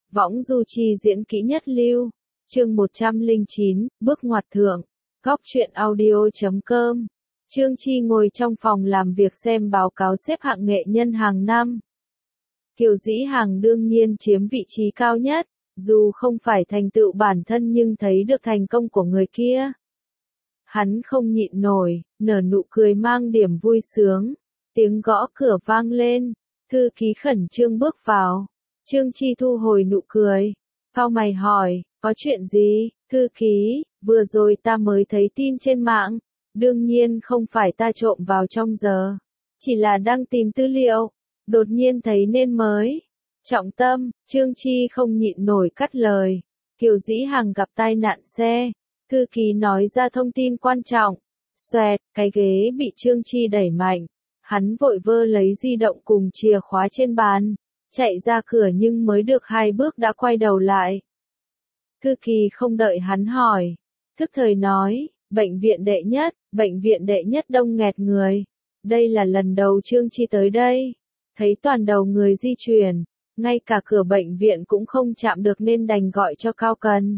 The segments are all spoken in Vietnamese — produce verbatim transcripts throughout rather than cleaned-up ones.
Võng du chi diễn kỹ nhất lưu. Chương một trăm lẻ chín, bước ngoặt thượng. Góc truyện audio chấm com. Trương Chi ngồi trong phòng làm việc xem báo cáo xếp hạng nghệ nhân hàng năm. Kiều Dĩ Hàng đương nhiên chiếm vị trí cao nhất, dù không phải thành tựu bản thân nhưng thấy được thành công của người kia. Hắn không nhịn nổi, nở nụ cười mang điểm vui sướng. Tiếng gõ cửa vang lên, thư ký khẩn trương bước vào. Trương Chi thu hồi nụ cười, cau mày hỏi, có chuyện gì? Thư ký, vừa rồi ta mới thấy tin trên mạng, đương nhiên không phải ta trộm vào trong giờ, chỉ là đang tìm tư liệu, đột nhiên thấy nên mới. Trọng tâm, Trương Chi không nhịn nổi cắt lời, Kiều Dĩ Hàng gặp tai nạn xe, thư ký nói ra thông tin quan trọng, xoẹt, cái ghế bị Trương Chi đẩy mạnh, hắn vội vơ lấy di động cùng chìa khóa trên bàn, chạy ra cửa nhưng mới được hai bước đã quay đầu lại. Thư ký không đợi hắn hỏi, thức thời nói, bệnh viện đệ nhất, bệnh viện đệ nhất đông nghẹt người. Đây là lần đầu Trương Chi tới đây, thấy toàn đầu người di chuyển, ngay cả cửa bệnh viện cũng không chạm được nên đành gọi cho Cao Cần.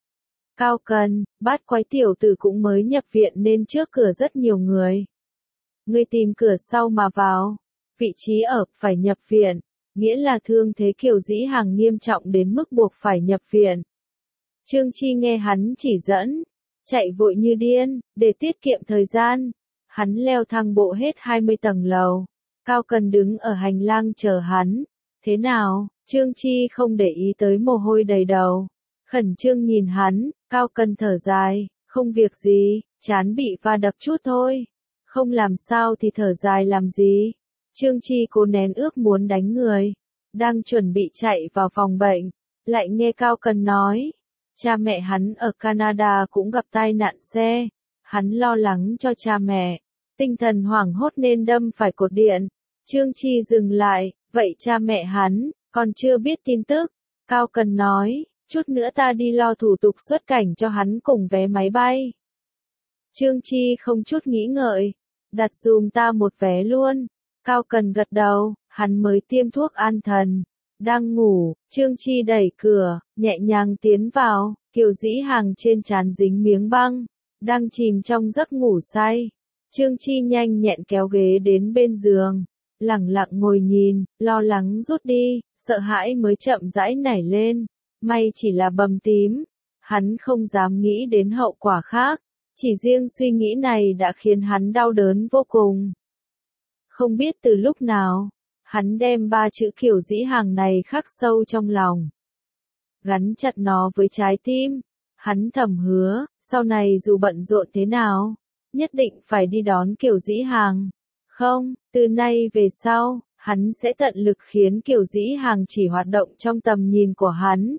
Cao Cần, bát quái tiểu tử cũng mới nhập viện nên trước cửa rất nhiều người. Ngươi tìm cửa sau mà vào, vị trí ở, phải nhập viện, nghĩa là thương thế Kiều Dĩ Hàng nghiêm trọng đến mức buộc phải nhập viện. Trương Chi nghe hắn chỉ dẫn, chạy vội như điên, để tiết kiệm thời gian. Hắn leo thang bộ hết hai mươi tầng lầu. Cao Cần đứng ở hành lang chờ hắn. Thế nào? Trương Chi không để ý tới mồ hôi đầy đầu. Khẩn trương nhìn hắn, Cao Cần thở dài, không việc gì, trán bị va đập chút thôi. Không làm sao thì thở dài làm gì? Trương Chi cố nén ước muốn đánh người. Đang chuẩn bị chạy vào phòng bệnh, lại nghe Cao Cần nói. Cha mẹ hắn ở Canada cũng gặp tai nạn xe. Hắn lo lắng cho cha mẹ. Tinh thần hoảng hốt nên đâm phải cột điện. Trương Chi dừng lại, vậy cha mẹ hắn, còn chưa biết tin tức. Cao Cần nói, chút nữa ta đi lo thủ tục xuất cảnh cho hắn cùng vé máy bay. Trương Chi không chút nghĩ ngợi, đặt dùm ta một vé luôn. Cao Cần gật đầu, hắn mới tiêm thuốc an thần. Đang ngủ, Trương Chi đẩy cửa, nhẹ nhàng tiến vào, Kiều Dĩ Hàng trên trán dính miếng băng, đang chìm trong giấc ngủ say. Trương Chi nhanh nhẹn kéo ghế đến bên giường, lẳng lặng ngồi nhìn, lo lắng rút đi, sợ hãi mới chậm rãi nảy lên, may chỉ là bầm tím. Hắn không dám nghĩ đến hậu quả khác, chỉ riêng suy nghĩ này đã khiến hắn đau đớn vô cùng. Không biết từ lúc nào, hắn đem ba chữ Kiều Dĩ Hàng này khắc sâu trong lòng. Gắn chặt nó với trái tim. Hắn thầm hứa, sau này dù bận rộn thế nào, nhất định phải đi đón Kiều Dĩ Hàng. Không, từ nay về sau, hắn sẽ tận lực khiến Kiều Dĩ Hàng chỉ hoạt động trong tầm nhìn của hắn.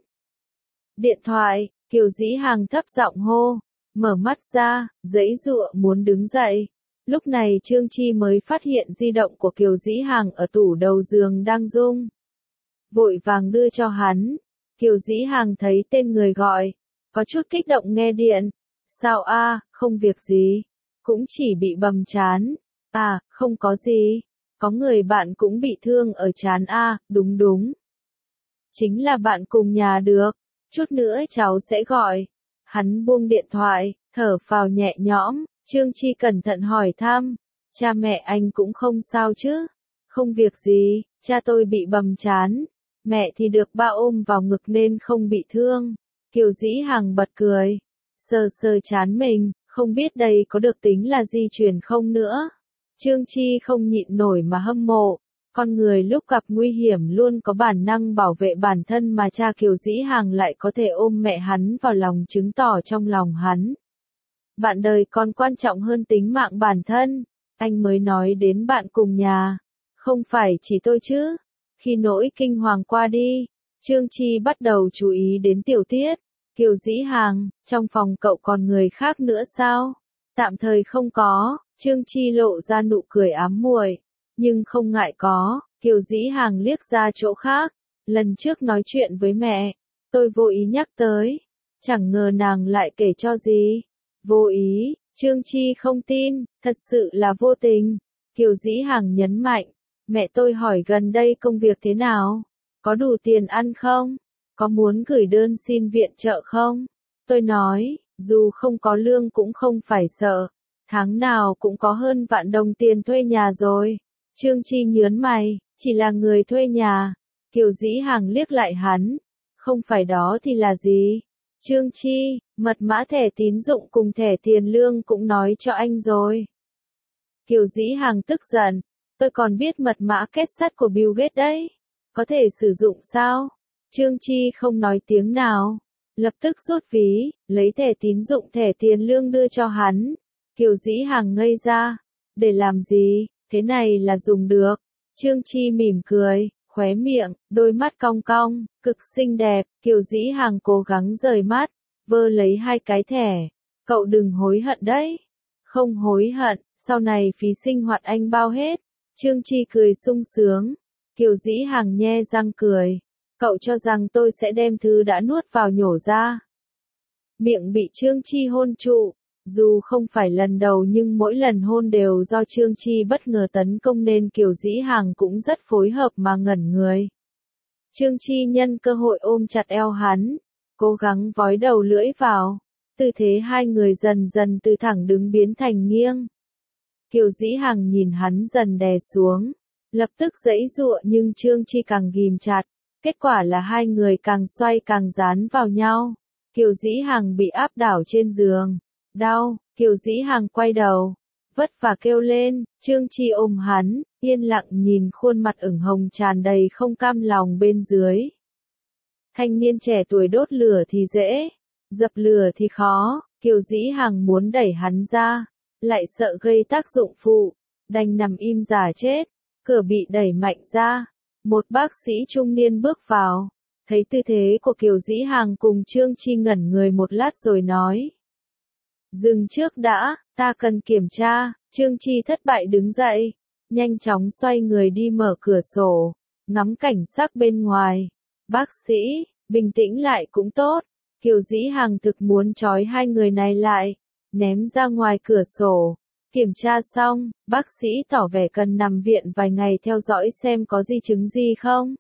Điện thoại, Kiều Dĩ Hàng thấp giọng hô, mở mắt ra, giãy giụa muốn đứng dậy. Lúc này Trương Chi mới phát hiện di động của Kiều Dĩ Hàng ở tủ đầu giường đang rung. Vội vàng đưa cho hắn. Kiều Dĩ Hàng thấy tên người gọi, có chút kích động nghe điện. Sao a, không việc gì, cũng chỉ bị bầm trán. À, không có gì, có người bạn cũng bị thương ở trán a, đúng đúng. Chính là bạn cùng nhà được, chút nữa cháu sẽ gọi. Hắn buông điện thoại, thở phào nhẹ nhõm. Trương Chi cẩn thận hỏi thăm, cha mẹ anh cũng không sao chứ? Không việc gì, cha tôi bị bầm trán, mẹ thì được ba ôm vào ngực nên không bị thương. Kiều Dĩ Hàng bật cười, sờ sờ trán mình, không biết đây có được tính là di truyền không nữa. Trương Chi không nhịn nổi mà hâm mộ, con người lúc gặp nguy hiểm luôn có bản năng bảo vệ bản thân mà cha Kiều Dĩ Hàng lại có thể ôm mẹ hắn vào lòng chứng tỏ trong lòng hắn. Bạn đời còn quan trọng hơn tính mạng bản thân. Anh mới nói đến bạn cùng nhà, không phải chỉ tôi chứ. Khi nỗi kinh hoàng qua đi, Trương Chi bắt đầu chú ý đến tiểu tiết. Kiều Dĩ Hàng, trong phòng cậu còn người khác nữa sao? Tạm thời không có. Trương Chi lộ ra nụ cười ám muội, nhưng không ngại có. Kiều Dĩ Hàng liếc ra chỗ khác. Lần trước nói chuyện với mẹ, tôi vô ý nhắc tới, chẳng ngờ nàng lại kể cho gì. Vô ý, Trương Chi không tin, thật sự là vô tình. Kiều Dĩ Hàng nhấn mạnh, mẹ tôi hỏi gần đây công việc thế nào? Có đủ tiền ăn không? có muốn gửi đơn xin viện trợ không? Tôi nói, dù không có lương cũng không phải sợ, tháng nào cũng có hơn vạn đồng tiền thuê nhà rồi. Trương Chi nhớn mày, chỉ là người thuê nhà. Kiều Dĩ Hằng liếc lại hắn, không phải đó thì là gì? Trương Chi, mật mã thẻ tín dụng cùng thẻ tiền lương cũng nói cho anh rồi. Kiều Dĩ Hằng tức giận, tôi còn biết mật mã kết sắt của Bill Gates đấy. Có thể sử dụng sao? Trương Chi không nói tiếng nào, lập tức rút ví, lấy thẻ tín dụng thẻ tiền lương đưa cho hắn. Kiều Dĩ Hằng ngây ra, để làm gì, thế này là dùng được. Trương Chi mỉm cười, khóe miệng, đôi mắt cong cong, cực xinh đẹp. Kiều Dĩ Hằng cố gắng rời mắt, vơ lấy hai cái thẻ. Cậu đừng hối hận đấy. Không hối hận, sau này phí sinh hoạt anh bao hết. Trương Chi cười sung sướng. Kiều Dĩ Hằng nhe răng cười. Cậu cho rằng tôi sẽ đem thứ đã nuốt vào nhổ ra. Miệng bị Trương Chi hôn trụ. Dù không phải lần đầu nhưng mỗi lần hôn đều do Trương Chi bất ngờ tấn công nên Kiều Dĩ Hằng cũng rất phối hợp mà ngẩn người. Trương Chi nhân cơ hội ôm chặt eo hắn, cố gắng vói đầu lưỡi vào. Tư thế hai người dần dần từ thẳng đứng biến thành nghiêng. Kiều Dĩ Hằng nhìn hắn dần đè xuống, lập tức giãy giụa nhưng Trương Chi càng ghìm chặt. Kết quả là hai người càng xoay càng dán vào nhau. Kiều Dĩ Hằng bị áp đảo trên giường. Đau, Kiều Dĩ Hằng quay đầu, vất vả kêu lên. Trương Chi ôm hắn, yên lặng nhìn khuôn mặt ửng hồng tràn đầy không cam lòng bên dưới. Thanh niên trẻ tuổi đốt lửa thì dễ, dập lửa thì khó. Kiều Dĩ Hằng muốn đẩy hắn ra, lại sợ gây tác dụng phụ, đành nằm im giả chết. Cửa bị đẩy mạnh ra, một bác sĩ trung niên bước vào, thấy tư thế của Kiều Dĩ Hằng cùng Trương Chi ngẩn người một lát rồi nói. Dừng trước đã, ta cần kiểm tra. Trương Chi thất bại đứng dậy, nhanh chóng xoay người đi mở cửa sổ, ngắm cảnh sắc bên ngoài. Bác sĩ, bình tĩnh lại cũng tốt. Kiều Dĩ Hằng thực muốn trói hai người này lại, ném ra ngoài cửa sổ. Kiểm tra xong, bác sĩ tỏ vẻ cần nằm viện vài ngày theo dõi xem có di chứng gì không.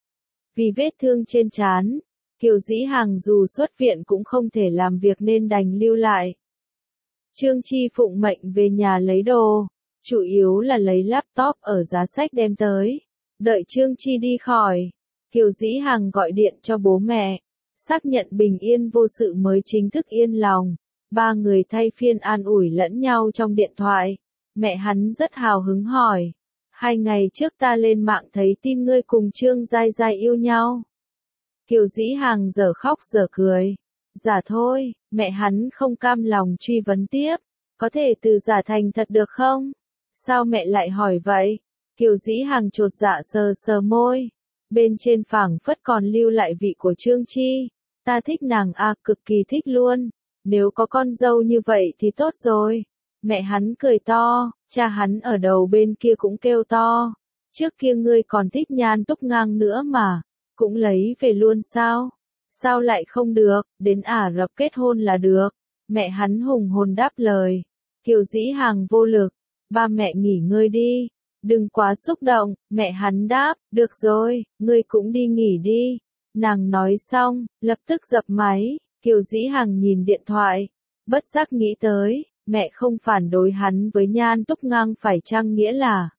Vì vết thương trên trán, Kiều Dĩ Hằng dù xuất viện cũng không thể làm việc nên đành lưu lại. Trương Chi phụng mệnh về nhà lấy đồ, chủ yếu là lấy laptop ở giá sách đem tới. Đợi Trương Chi đi khỏi, Kiều Dĩ Hằng gọi điện cho bố mẹ, xác nhận bình yên vô sự mới chính thức yên lòng. Ba người thay phiên an ủi lẫn nhau trong điện thoại. Mẹ hắn rất hào hứng hỏi. Hai ngày trước ta lên mạng thấy tin ngươi cùng Trương Giai Giai yêu nhau. Kiều Dĩ Hằng dở khóc dở cười. Giả thôi, mẹ hắn không cam lòng truy vấn tiếp. Có thể từ giả thành thật được không? Sao mẹ lại hỏi vậy? Kiều Dĩ Hằng chột dạ sờ sờ môi. Bên trên phảng phất còn lưu lại vị của Trương Chi. Ta thích nàng à, cực kỳ thích luôn. Nếu có con dâu như vậy thì tốt rồi. Mẹ hắn cười to, cha hắn ở đầu bên kia cũng kêu to. Trước kia ngươi còn thích Nhan Túc Ngang nữa mà, cũng lấy về luôn sao? Sao lại không được, đến Ả Rập kết hôn là được. Mẹ hắn hùng hồn đáp lời. Kiều Dĩ Hằng vô lực, ba mẹ nghỉ ngơi đi, đừng quá xúc động. Mẹ hắn đáp, được rồi, ngươi cũng đi nghỉ đi. Nàng nói xong, lập tức dập máy. Kiều Dĩ Hằng nhìn điện thoại, bất giác nghĩ tới, mẹ không phản đối hắn với Nhan Túc Ngang phải chăng nghĩa là.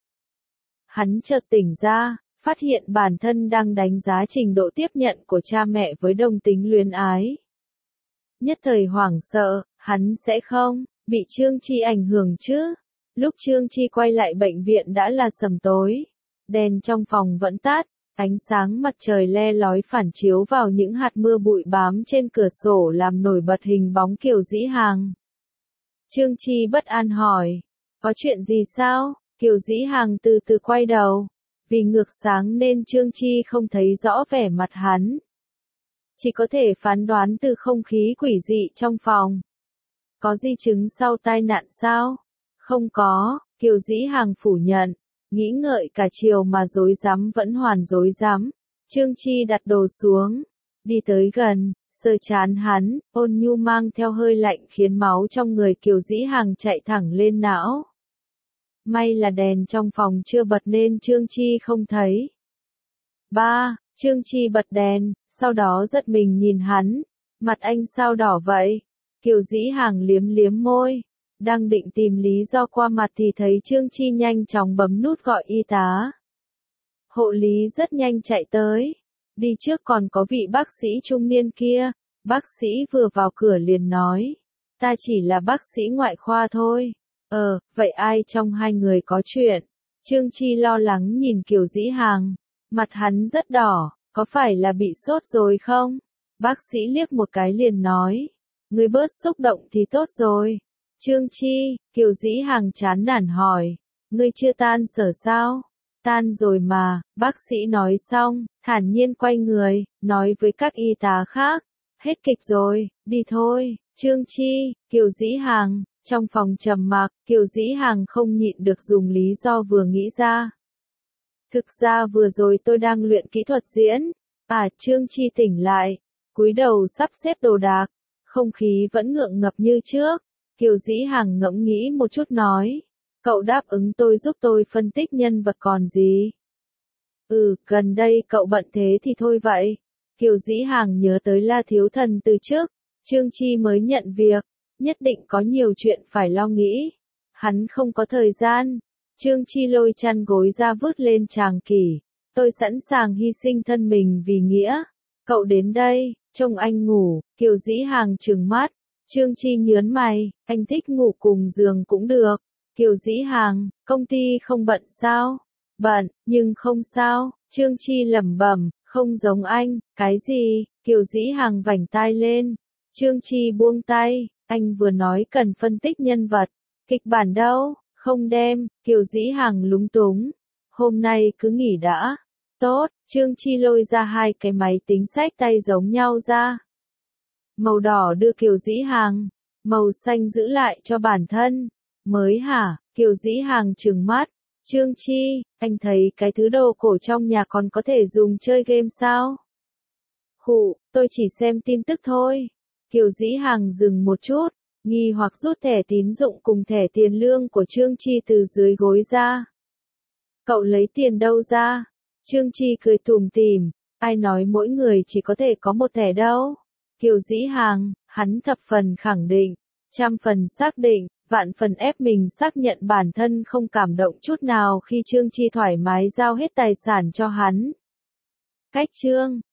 Hắn chợt tỉnh ra, phát hiện bản thân đang đánh giá trình độ tiếp nhận của cha mẹ với đồng tính luyến ái. Nhất thời hoảng sợ, hắn sẽ không bị Trương Chi ảnh hưởng chứ. Lúc Trương Chi quay lại bệnh viện đã là sầm tối, đèn trong phòng vẫn tắt. Ánh sáng mặt trời le lói phản chiếu vào những hạt mưa bụi bám trên cửa sổ làm nổi bật hình bóng Kiều Dĩ Hằng. Trương Chi bất an hỏi, có chuyện gì sao? Kiều Dĩ Hằng từ từ quay đầu, vì ngược sáng nên Trương Chi không thấy rõ vẻ mặt hắn. Chỉ có thể phán đoán từ không khí quỷ dị trong phòng. Có di chứng sau tai nạn sao? Không có, Kiều Dĩ Hằng phủ nhận. Nghĩ ngợi cả chiều mà rối rắm vẫn hoàn rối rắm. Trương Chi đặt đồ xuống, đi tới gần, sờ trán hắn, ôn nhu mang theo hơi lạnh khiến máu trong người Kiều Dĩ Hằng chạy thẳng lên não. May là đèn trong phòng chưa bật nên Trương Chi không thấy. Ba, Trương Chi bật đèn, sau đó giật mình nhìn hắn. Mặt anh sao đỏ vậy? Kiều Dĩ Hàng liếm liếm môi. Đang định tìm lý do qua mặt thì thấy Trương Chi nhanh chóng bấm nút gọi y tá. Hộ lý rất nhanh chạy tới. Đi trước còn có vị bác sĩ trung niên kia. Bác sĩ vừa vào cửa liền nói. Ta chỉ là bác sĩ ngoại khoa thôi. Ờ, vậy ai trong hai người có chuyện? Trương Chi lo lắng nhìn Kiều Dĩ Hàng. Mặt hắn rất đỏ, có phải là bị sốt rồi không? Bác sĩ liếc một cái liền nói. Ngươi bớt xúc động thì tốt rồi. Trương Chi, Kiều Dĩ Hàng chán nản hỏi. Ngươi chưa tan sở sao? Tan rồi mà, bác sĩ nói xong, thản nhiên quay người, nói với các y tá khác. Hết kịch rồi, đi thôi. Trương Chi, Kiều Dĩ Hàng, trong phòng trầm mặc, Kiều Dĩ Hàng không nhịn được dùng lý do vừa nghĩ ra. Thực ra vừa rồi tôi đang luyện kỹ thuật diễn. À, Trương Chi tỉnh lại, cúi đầu sắp xếp đồ đạc, không khí vẫn ngượng ngập như trước. Kiều Dĩ Hàng ngẫm nghĩ một chút nói. Cậu đáp ứng tôi giúp tôi phân tích nhân vật còn gì? Ừ, gần đây cậu bận thế thì thôi vậy. Kiều Dĩ Hàng nhớ tới La Thiếu Thần từ trước. Trương Chi mới nhận việc, nhất định có nhiều chuyện phải lo nghĩ. Hắn không có thời gian. Trương Chi lôi chăn gối ra vứt lên tràng kỷ. Tôi sẵn sàng hy sinh thân mình vì nghĩa. Cậu đến đây, trông anh ngủ. Kiều Dĩ Hàng trừng mắt. Trương Chi nhớn mày, anh thích ngủ cùng giường cũng được. Kiều Dĩ Hàng, công ty không bận sao? Bận, nhưng không sao. Trương Chi lẩm bẩm, không giống anh. Cái gì? Kiều Dĩ Hàng vảnh tai lên. Trương Chi buông tay, anh vừa nói cần phân tích nhân vật. Kịch bản đâu? Không đem. Kiều Dĩ Hàng lúng túng. Hôm nay cứ nghỉ đã. Tốt. Trương Chi lôi ra hai cái máy tính xách tay giống nhau ra. Màu đỏ đưa Kiều Dĩ Hàng, màu xanh giữ lại cho bản thân. Mới hả? Kiều Dĩ Hàng trừng mắt. Trương Chi, anh thấy cái thứ đồ cổ trong nhà còn có thể dùng chơi game sao? Khụ, tôi chỉ xem tin tức thôi. Kiều Dĩ Hàng dừng một chút, nghi hoặc rút thẻ tín dụng cùng thẻ tiền lương của Trương Chi từ dưới gối ra. Cậu lấy tiền đâu ra? Trương Chi cười tủm tỉm, ai nói mỗi người chỉ có thể có một thẻ đâu? Kiều Dĩ Hàng, hắn thập phần khẳng định, trăm phần xác định, vạn phần ép mình xác nhận bản thân không cảm động chút nào khi Trương Chi thoải mái giao hết tài sản cho hắn. Cách chương